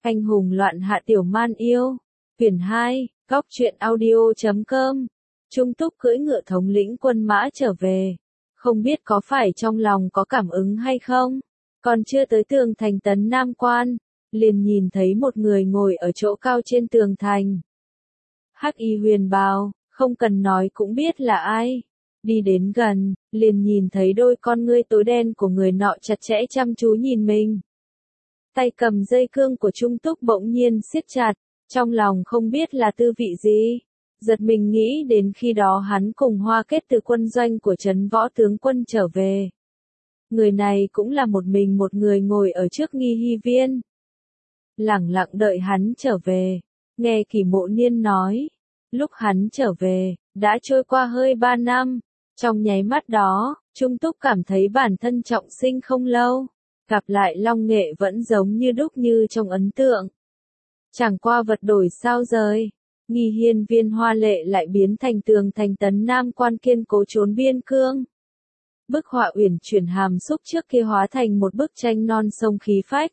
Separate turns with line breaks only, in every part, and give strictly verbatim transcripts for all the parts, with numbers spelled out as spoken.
Anh hùng loạn hạ tiểu man yêu. Quyển hai, góc truyện audio chấm com. Trung Túc cưỡi ngựa thống lĩnh quân mã trở về. Không biết có phải trong lòng có cảm ứng hay không? Còn chưa tới tường thành Tấn Nam Quan, liền nhìn thấy một người ngồi ở chỗ cao trên tường thành. Hắc y huyền bào, không cần nói cũng biết là ai. Đi đến gần, liền nhìn thấy đôi con ngươi tối đen của người nọ chặt chẽ chăm chú nhìn mình. Tay cầm dây cương của Trung Túc bỗng nhiên siết chặt, trong lòng không biết là tư vị gì. Giật mình nghĩ đến khi đó hắn cùng Hoa Kết từ quân doanh của Trấn Võ tướng quân trở về. Người này cũng là một mình một người ngồi ở trước nghi hy viên. Lẳng lặng đợi hắn trở về. Nghe Kỷ Mộ Niên nói, lúc hắn trở về, đã trôi qua hơi ba năm. Trong nháy mắt đó, Trung Túc cảm thấy bản thân trọng sinh không lâu. Gặp lại Long Nghệ vẫn giống như đúc như trong ấn tượng. Chẳng qua vật đổi sao rời. Nghi hiên viên hoa lệ lại biến thành tường thành Tấn Nam Quan kiên cố trốn biên cương. Bức họa uyển chuyển hàm xúc trước kia hóa thành một bức tranh non sông khí phách.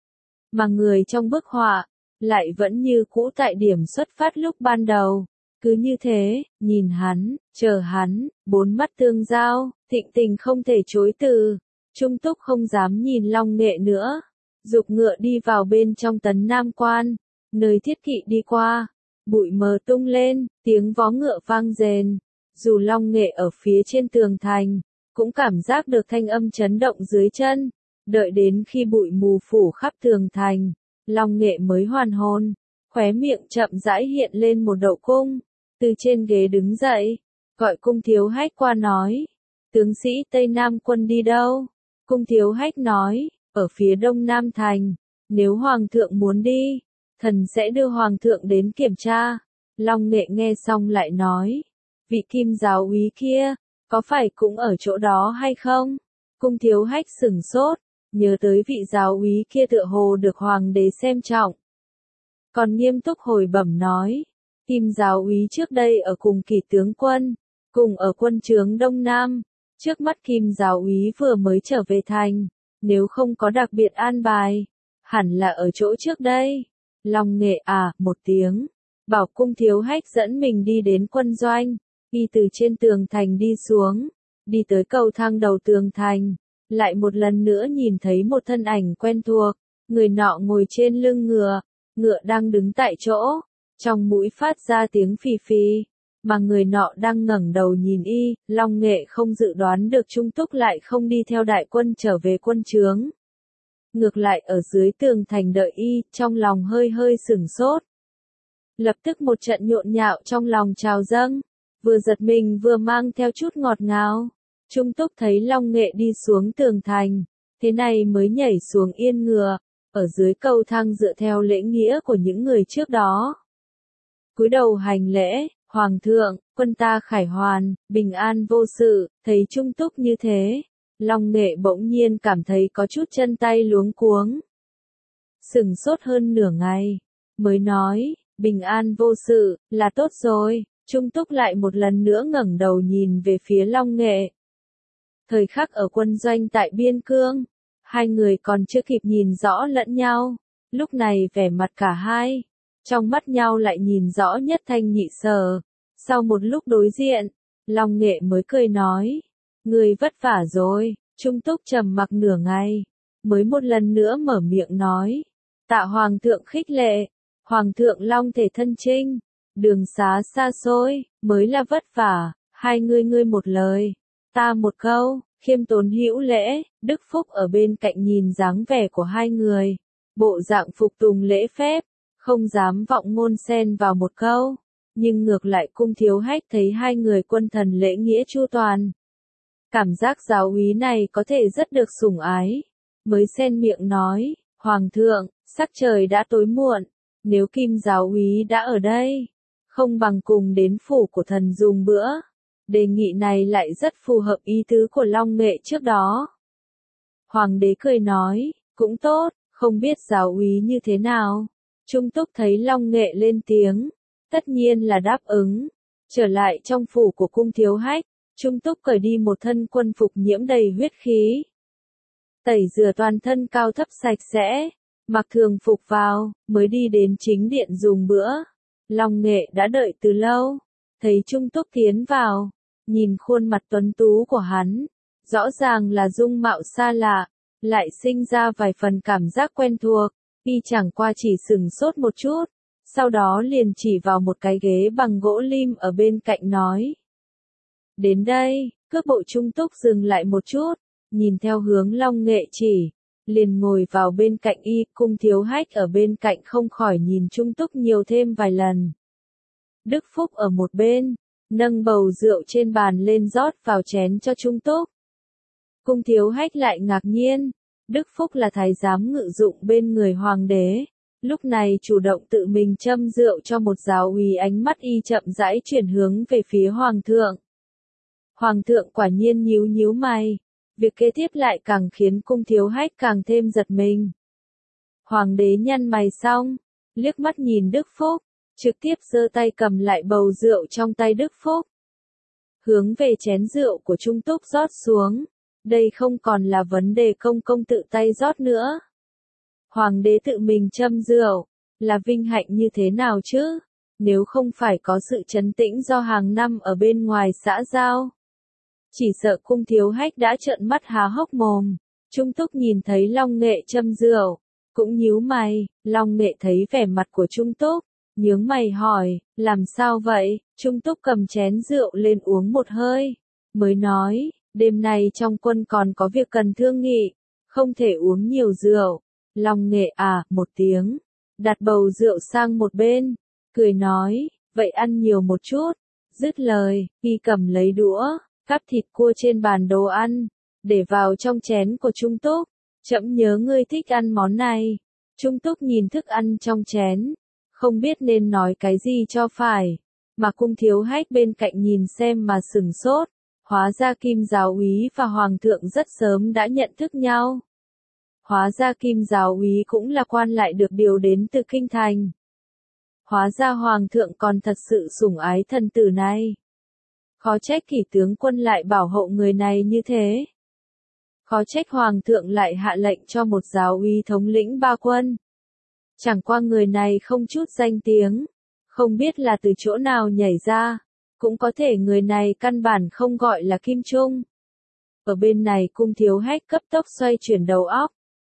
Mà người trong bức họa, lại vẫn như cũ tại điểm xuất phát lúc ban đầu. Cứ như thế, nhìn hắn, chờ hắn, bốn mắt tương giao, thịnh tình không thể chối từ. Trung Túc không dám nhìn Long Nghệ nữa. Dục ngựa đi vào bên trong Tấn Nam Quan, nơi thiết kỵ đi qua. Bụi mờ tung lên, tiếng vó ngựa vang rền. Dù Long Nghệ ở phía trên tường thành, cũng cảm giác được thanh âm chấn động dưới chân. Đợi đến khi bụi mù phủ khắp tường thành, Long Nghệ mới hoàn hồn. Khóe miệng chậm rãi hiện lên một độ cung. Từ trên ghế đứng dậy, gọi Cung Thiếu Hách qua nói. Tướng sĩ Tây Nam quân đi đâu? Cung Thiếu Hách nói, ở phía đông Nam Thành. Nếu Hoàng thượng muốn đi, thần sẽ đưa Hoàng thượng đến kiểm tra. Long Nghệ nghe xong lại nói, vị Kim giáo úy kia, có phải cũng ở chỗ đó hay không? Cung Thiếu Hách sửng sốt, nhớ tới vị giáo úy kia tựa hồ được Hoàng đế xem trọng. Còn nghiêm túc hồi bẩm nói, Kim giáo úy trước đây ở cùng Kỷ tướng quân, cùng ở quân trướng Đông Nam. Trước mắt Kim giáo úy vừa mới trở về thành, nếu không có đặc biệt an bài, hẳn là ở chỗ trước đây. Long Nghệ à, một tiếng, bảo Cung Thiếu Hách dẫn mình đi đến quân doanh, đi từ trên tường thành đi xuống, đi tới cầu thang đầu tường thành, lại một lần nữa nhìn thấy một thân ảnh quen thuộc, người nọ ngồi trên lưng ngựa, ngựa đang đứng tại chỗ, trong mũi phát ra tiếng phì phì. Mà người nọ đang ngẩng đầu nhìn y, Long Nghệ không dự đoán được Trung Túc lại không đi theo đại quân trở về quân trướng. Ngược lại ở dưới tường thành đợi y, trong lòng hơi hơi sửng sốt. Lập tức một trận nhộn nhạo trong lòng trào dâng, vừa giật mình vừa mang theo chút ngọt ngào. Trung Túc thấy Long Nghệ đi xuống tường thành, thế này mới nhảy xuống yên ngựa, ở dưới cầu thang dựa theo lễ nghĩa của những người trước đó. Cúi đầu hành lễ. Hoàng thượng, quân ta khải hoàn, bình an vô sự. Thấy Trung Túc như thế, Long Nghệ bỗng nhiên cảm thấy có chút chân tay luống cuống. Sửng sốt hơn nửa ngày, mới nói, bình an vô sự, là tốt rồi. Trung Túc lại một lần nữa ngẩng đầu nhìn về phía Long Nghệ. Thời khắc ở quân doanh tại Biên Cương, hai người còn chưa kịp nhìn rõ lẫn nhau, lúc này vẻ mặt cả hai. Trong mắt nhau lại nhìn rõ nhất thanh nhị sở. Sau một lúc đối diện, Long Nghệ mới cười nói, người vất vả rồi. Trung Túc trầm mặc nửa ngày, mới một lần nữa mở miệng nói, tạ Hoàng thượng khích lệ, Hoàng thượng long thể thân trinh, đường xá xa xôi, mới là vất vả. Hai ngươi ngươi một lời, ta một câu, khiêm tốn hữu lễ. Đức Phúc ở bên cạnh nhìn dáng vẻ của hai người, bộ dạng phục tùng lễ phép, không dám vọng ngôn xen vào một câu, nhưng ngược lại Cung Thiếu Hách thấy hai người quân thần lễ nghĩa chu toàn. Cảm giác giáo úy này có thể rất được sủng ái, mới xen miệng nói, Hoàng thượng, sắc trời đã tối muộn, nếu Kim giáo úy đã ở đây, không bằng cùng đến phủ của thần dùng bữa. Đề nghị này lại rất phù hợp ý tứ của Long Nghệ trước đó. Hoàng đế cười nói, cũng tốt, không biết giáo úy như thế nào. Trung Túc thấy Long Nghệ lên tiếng, tất nhiên là đáp ứng. Trở lại trong phủ của Cung Thiếu Hách, Trung Túc cởi đi một thân quân phục nhiễm đầy huyết khí. Tẩy rửa toàn thân cao thấp sạch sẽ, mặc thường phục vào, mới đi đến chính điện dùng bữa. Long Nghệ đã đợi từ lâu, thấy Trung Túc tiến vào, nhìn khuôn mặt tuấn tú của hắn, rõ ràng là dung mạo xa lạ, lại sinh ra vài phần cảm giác quen thuộc, y chẳng qua chỉ sừng sốt một chút, sau đó liền chỉ vào một cái ghế bằng gỗ lim ở bên cạnh nói. Đến đây, cước bộ Trung Túc dừng lại một chút, nhìn theo hướng Long Nghệ chỉ, liền ngồi vào bên cạnh y. Cung Thiếu Hách ở bên cạnh không khỏi nhìn Trung Túc nhiều thêm vài lần. Đức Phúc ở một bên, nâng bầu rượu trên bàn lên rót vào chén cho Trung Túc. Cung Thiếu Hách lại ngạc nhiên, Đức Phúc là thái giám ngự dụng bên người hoàng đế, lúc này chủ động tự mình châm rượu cho một giáo úy. Ánh mắt y chậm rãi chuyển hướng về phía hoàng thượng. Hoàng thượng quả nhiên nhíu nhíu mày, việc kế tiếp lại càng khiến Cung Thiếu Hách càng thêm giật mình. Hoàng đế nhăn mày xong, liếc mắt nhìn Đức Phúc, trực tiếp giơ tay cầm lại bầu rượu trong tay Đức Phúc. Hướng về chén rượu của Trung Túc rót xuống, đây không còn là vấn đề công công tự tay rót nữa. Hoàng đế tự mình châm rượu, là vinh hạnh như thế nào chứ, nếu không phải có sự trấn tĩnh do hàng năm ở bên ngoài xã giao. Chỉ sợ Cung Thiếu Hách đã trợn mắt há hốc mồm. Trung Túc nhìn thấy Long Nghệ châm rượu, cũng nhíu mày. Long Nghệ thấy vẻ mặt của Trung Túc, nhướng mày hỏi, làm sao vậy? Trung Túc cầm chén rượu lên uống một hơi, mới nói, đêm nay trong quân còn có việc cần thương nghị, không thể uống nhiều rượu. Long Nghệ à, một tiếng, đặt bầu rượu sang một bên, cười nói, vậy ăn nhiều một chút. Dứt lời, y cầm lấy đũa, cắp thịt cua trên bàn đồ ăn, để vào trong chén của Trung Túc. Trẫm nhớ ngươi thích ăn món này. Trung Túc nhìn thức ăn trong chén, không biết nên nói cái gì cho phải, mà Cung Thiếu Hách bên cạnh nhìn xem mà sừng sốt. Hóa ra Kim giáo úy và Hoàng thượng rất sớm đã nhận thức nhau. Hóa ra Kim giáo úy cũng là quan lại được điều đến từ kinh thành. Hóa ra Hoàng thượng còn thật sự sủng ái thần tử này. Khó trách Kỷ tướng quân lại bảo hộ người này như thế. Khó trách Hoàng thượng lại hạ lệnh cho một giáo úy thống lĩnh ba quân. Chẳng qua người này không chút danh tiếng, không biết là từ chỗ nào nhảy ra, cũng có thể người này căn bản không gọi là Kim Trung. Ở bên này Cung Thiếu Hách cấp tốc xoay chuyển đầu óc.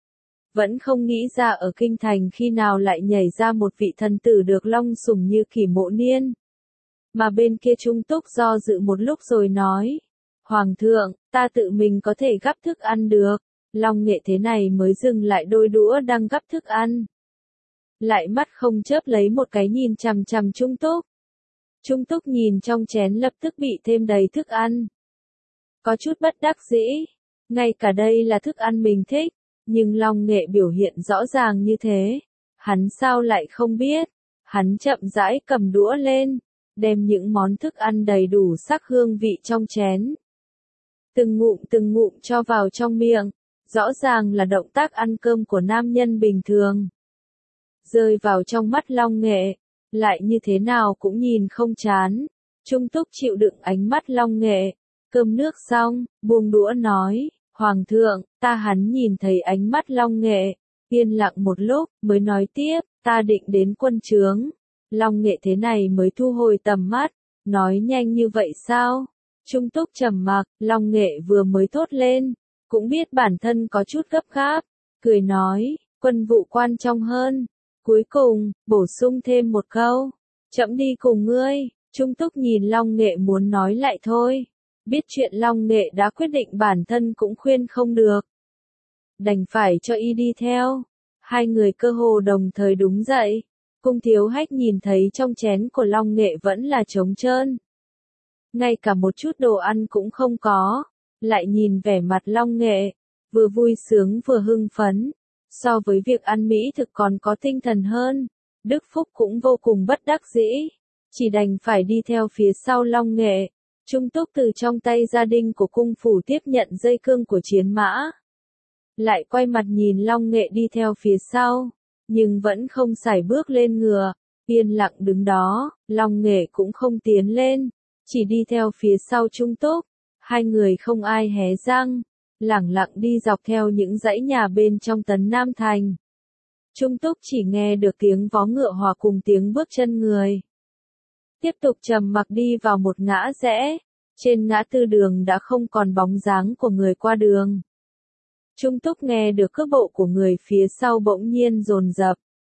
Vẫn không nghĩ ra ở kinh thành khi nào lại nhảy ra một vị thần tử được long sủng như Kỷ Mộ Niên. Mà bên kia Trung Túc do dự một lúc rồi nói, Hoàng thượng, ta tự mình có thể gắp thức ăn được. Long Nghệ thế này mới dừng lại đôi đũa đang gắp thức ăn. Lại mắt không chớp lấy một cái nhìn chằm chằm Trung Túc. Trung Túc nhìn trong chén lập tức bị thêm đầy thức ăn. Có chút bất đắc dĩ, ngay cả đây là thức ăn mình thích, nhưng Long Nghệ biểu hiện rõ ràng như thế, hắn sao lại không biết. Hắn chậm rãi cầm đũa lên, đem những món thức ăn đầy đủ sắc hương vị trong chén. Từng ngụm từng ngụm cho vào trong miệng, rõ ràng là động tác ăn cơm của nam nhân bình thường. Rơi vào trong mắt Long Nghệ, lại như thế nào cũng nhìn không chán. Trung Túc chịu đựng ánh mắt Long Nghệ, cơm nước xong, buông đũa nói, Hoàng thượng, ta hắn nhìn thấy ánh mắt Long Nghệ, yên lặng một lúc, mới nói tiếp, ta định đến quân trướng. Long Nghệ thế này mới thu hồi tầm mắt, nói nhanh như vậy sao? Trung Túc trầm mặc, Long Nghệ vừa mới thốt lên, cũng biết bản thân có chút gấp gáp, cười nói, quân vụ quan trọng hơn. Cuối cùng, bổ sung thêm một câu, trẫm đi cùng ngươi. Trung Túc nhìn Long Nghệ muốn nói lại thôi, biết chuyện Long Nghệ đã quyết định bản thân cũng khuyên không được. Đành phải cho y đi theo. Hai người cơ hồ đồng thời đúng dậy. Cung Thiếu Hách nhìn thấy trong chén của Long Nghệ vẫn là trống trơn. Ngay cả một chút đồ ăn cũng không có. Lại nhìn vẻ mặt Long Nghệ, vừa vui sướng vừa hưng phấn. So với việc ăn mỹ thực còn có tinh thần hơn. Đức Phúc cũng vô cùng bất đắc dĩ, chỉ đành phải đi theo phía sau Long Nghệ. Trung Túc từ trong tay gia đình của cung phủ tiếp nhận dây cương của chiến mã. Lại quay mặt nhìn Long Nghệ đi theo phía sau, nhưng vẫn không sải bước lên ngựa, yên lặng đứng đó. Long Nghệ cũng không tiến lên, chỉ đi theo phía sau Trung Túc. Hai người không ai hé răng, lẳng lặng đi dọc theo những dãy nhà bên trong Tấn Nam Thành. Trung Túc chỉ nghe được tiếng vó ngựa hòa cùng tiếng bước chân người. Tiếp tục trầm mặc đi vào một ngã rẽ, trên ngã tư đường đã không còn bóng dáng của người qua đường. Trung Túc nghe được cước bộ của người phía sau bỗng nhiên dồn dập.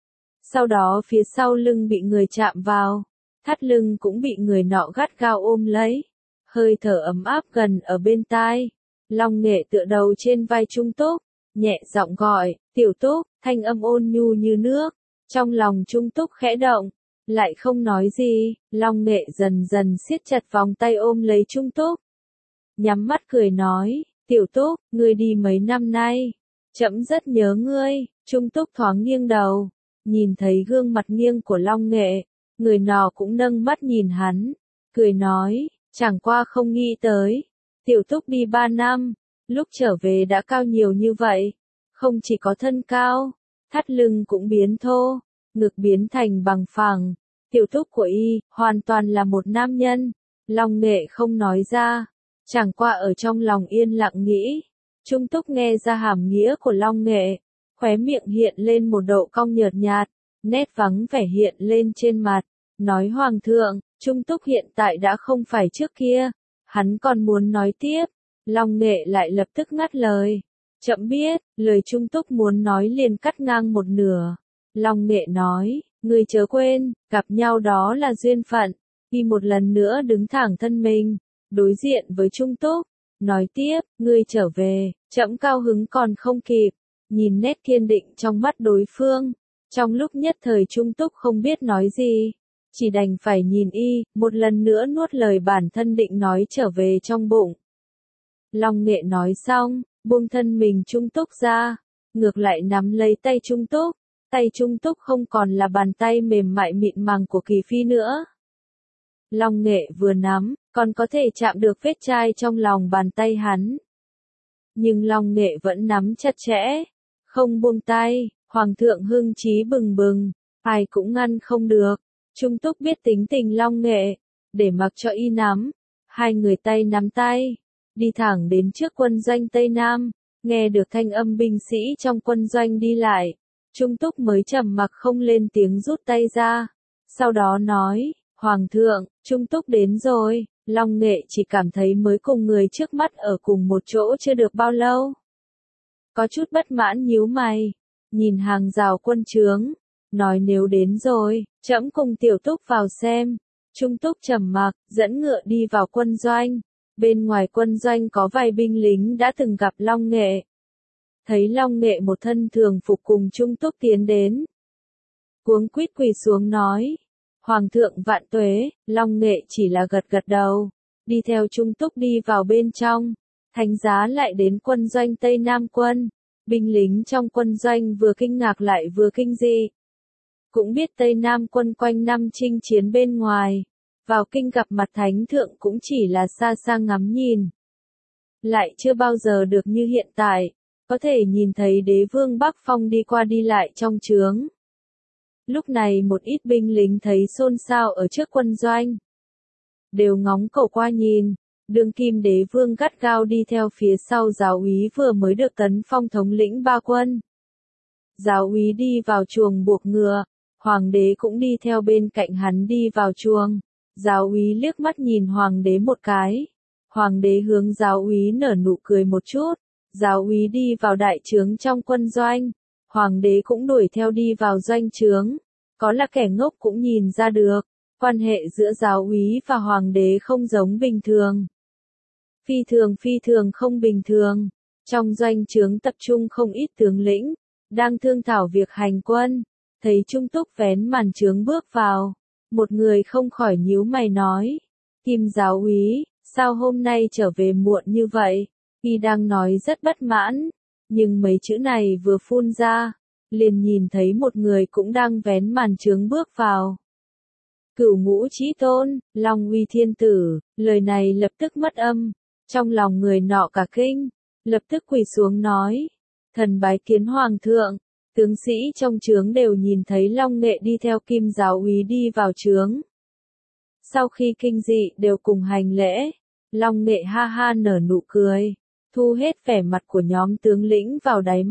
Sau đó phía sau lưng bị người chạm vào, thắt lưng cũng bị người nọ gắt gao ôm lấy. Hơi thở ấm áp gần ở bên tai. Long Nghệ tựa đầu trên vai Trung Túc, nhẹ giọng gọi, Tiểu Túc, thanh âm ôn nhu như nước. Trong lòng Trung Túc khẽ động, lại không nói gì, Long Nghệ dần dần siết chặt vòng tay ôm lấy Trung Túc. Nhắm mắt cười nói, Tiểu Túc, ngươi đi mấy năm nay, trẫm rất nhớ ngươi. Trung Túc thoáng nghiêng đầu, nhìn thấy gương mặt nghiêng của Long Nghệ, người nọ cũng nâng mắt nhìn hắn, cười nói, chẳng qua không nghĩ tới, Tiểu Túc đi ba năm, lúc trở về đã cao nhiều như vậy, không chỉ có thân cao, thắt lưng cũng biến thô, ngực biến thành bằng phẳng. Tiểu Túc của y, hoàn toàn là một nam nhân. Long Nghệ không nói ra, chẳng qua ở trong lòng yên lặng nghĩ. Trung Túc nghe ra hàm nghĩa của Long Nghệ, khóe miệng hiện lên một độ cong nhợt nhạt, nét vắng vẻ hiện lên trên mặt, nói Hoàng thượng, Trung Túc hiện tại đã không phải trước kia. Hắn còn muốn nói tiếp, Long Nghệ lại lập tức ngắt lời. Chậm biết, lời Trung Túc muốn nói liền cắt ngang một nửa. Long Nghệ nói, ngươi chớ quên, gặp nhau đó là duyên phận. Y một lần nữa đứng thẳng thân mình, đối diện với Trung Túc, nói tiếp, ngươi trở về, trẫm cao hứng còn không kịp. Nhìn nét kiên định trong mắt đối phương, trong lúc nhất thời Trung Túc không biết nói gì, chỉ đành phải nhìn y, một lần nữa nuốt lời bản thân định nói trở về trong bụng. Long Nghệ nói xong, buông thân mình Trung Túc ra, ngược lại nắm lấy tay Trung Túc, tay Trung Túc không còn là bàn tay mềm mại mịn màng của Kỳ Phi nữa. Long Nghệ vừa nắm, còn có thể chạm được vết chai trong lòng bàn tay hắn. Nhưng Long Nghệ vẫn nắm chặt chẽ, không buông tay, Hoàng thượng hưng trí bừng bừng, ai cũng ngăn không được. Trung Túc biết tính tình Long Nghệ, để mặc cho y nắm, hai người tay nắm tay, đi thẳng đến trước quân doanh Tây Nam, nghe được thanh âm binh sĩ trong quân doanh đi lại, Trung Túc mới trầm mặc không lên tiếng rút tay ra, sau đó nói, Hoàng thượng, Trung Túc đến rồi. Long Nghệ chỉ cảm thấy mới cùng người trước mắt ở cùng một chỗ chưa được bao lâu. Có chút bất mãn nhíu mày, nhìn hàng rào quân trướng, nói nếu đến rồi, trẫm cùng Tiểu Túc vào xem. Trung Túc trầm mặc, dẫn ngựa đi vào quân doanh. Bên ngoài quân doanh có vài binh lính đã từng gặp Long Nghệ. Thấy Long Nghệ một thân thường phục cùng Trung Túc tiến đến, cuống quýt quỳ xuống nói, Hoàng thượng vạn tuế. Long Nghệ chỉ là gật gật đầu, đi theo Trung Túc đi vào bên trong. Thánh giá lại đến quân doanh Tây Nam quân. Binh lính trong quân doanh vừa kinh ngạc lại vừa kinh dị. Cũng biết Tây Nam quân quanh năm chinh chiến bên ngoài, vào kinh gặp mặt thánh thượng cũng chỉ là xa xa ngắm nhìn. Lại chưa bao giờ được như hiện tại, có thể nhìn thấy đế vương Bắc Phong đi qua đi lại trong trướng. Lúc này một ít binh lính thấy xôn xao ở trước quân doanh, đều ngóng cổ qua nhìn. Đương kim đế vương gắt gao đi theo phía sau giáo úy vừa mới được tấn phong thống lĩnh ba quân. Giáo úy đi vào chuồng buộc ngựa, hoàng đế cũng đi theo bên cạnh hắn đi vào chuồng. Giáo úy liếc mắt nhìn hoàng đế một cái. Hoàng đế hướng giáo úy nở nụ cười một chút. Giáo úy đi vào đại trướng trong quân doanh. Hoàng đế cũng đuổi theo đi vào doanh trướng. Có là kẻ ngốc cũng nhìn ra được, quan hệ giữa giáo úy và hoàng đế không giống bình thường. Phi thường phi thường không bình thường. Trong doanh trướng tập trung không ít tướng lĩnh, đang thương thảo việc hành quân. Thấy Trung Túc vén màn trướng bước vào, một người không khỏi nhíu mày nói, Kim giáo úy, sao hôm nay trở về muộn như vậy? Y đang nói rất bất mãn, nhưng mấy chữ này vừa phun ra, liền nhìn thấy một người cũng đang vén màn trướng bước vào. Cửu Ngũ Chí Tôn, Long Uy Thiên Tử. Lời này lập tức mất âm, trong lòng người nọ cả kinh, lập tức quỳ xuống nói, thần bái kiến hoàng thượng. Tướng sĩ trong trướng đều nhìn thấy Long Nghệ đi theo Kim giáo úy đi vào trướng. Sau khi kinh dị đều cùng hành lễ, Long Nghệ ha ha nở nụ cười, thu hết vẻ mặt của nhóm tướng lĩnh vào đáy mắt,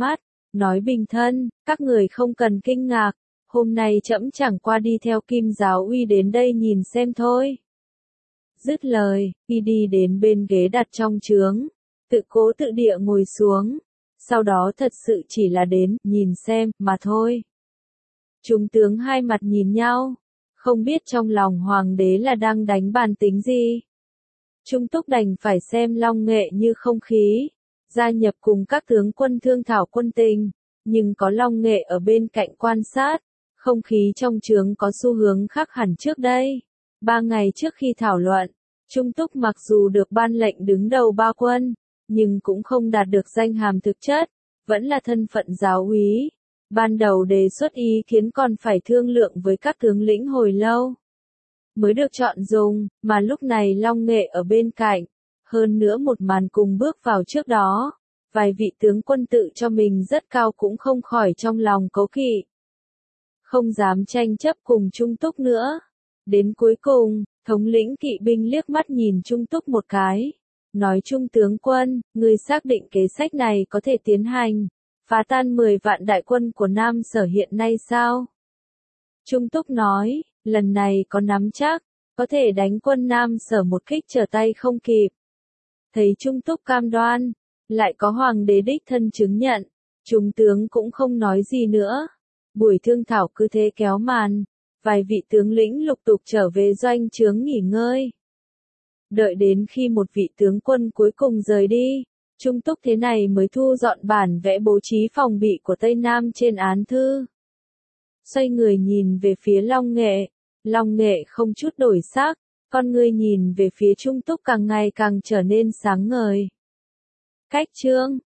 nói bình thân, các người không cần kinh ngạc, hôm nay trẫm chẳng qua đi theo Kim Giáo Uy đến đây nhìn xem thôi. Dứt lời, y đi đến bên ghế đặt trong trướng, tự cố tự địa ngồi xuống, sau đó thật sự chỉ là đến, nhìn xem, mà thôi. Chúng tướng hai mặt nhìn nhau, không biết trong lòng hoàng đế là đang đánh bàn tính gì. Trung Túc đành phải xem Long Nghệ như không khí, gia nhập cùng các tướng quân thương thảo quân tình, nhưng có Long Nghệ ở bên cạnh quan sát, không khí trong trướng có xu hướng khác hẳn trước đây. Ba ngày trước khi thảo luận, Trung Túc mặc dù được ban lệnh đứng đầu ba quân, nhưng cũng không đạt được danh hàm thực chất, vẫn là thân phận giáo úy. Ban đầu đề xuất ý kiến còn phải thương lượng với các tướng lĩnh hồi lâu, mới được chọn dùng, mà lúc này Long Nghệ ở bên cạnh, hơn nữa một màn cùng bước vào trước đó, vài vị tướng quân tự cho mình rất cao cũng không khỏi trong lòng cấu kỵ. Không dám tranh chấp cùng Trung Túc nữa. Đến cuối cùng, thống lĩnh kỵ binh liếc mắt nhìn Trung Túc một cái, nói Trung tướng quân, người xác định kế sách này có thể tiến hành, phá tan mười vạn đại quân của Nam Sở hiện nay sao? Trung Túc nói, lần này có nắm chắc, có thể đánh quân Nam Sở một kích trở tay không kịp. Thấy Trung Túc cam đoan, lại có hoàng đế đích thân chứng nhận, Trung tướng cũng không nói gì nữa. Buổi thương thảo cứ thế kéo màn, vài vị tướng lĩnh lục tục trở về doanh trướng nghỉ ngơi. Đợi đến khi một vị tướng quân cuối cùng rời đi, Trung Túc thế này mới thu dọn bản vẽ bố trí phòng bị của Tây Nam trên án thư. Xoay người nhìn về phía Long Nghệ, Long Nghệ không chút đổi sắc, con người nhìn về phía Trung Túc càng ngày càng trở nên sáng ngời. Cách chương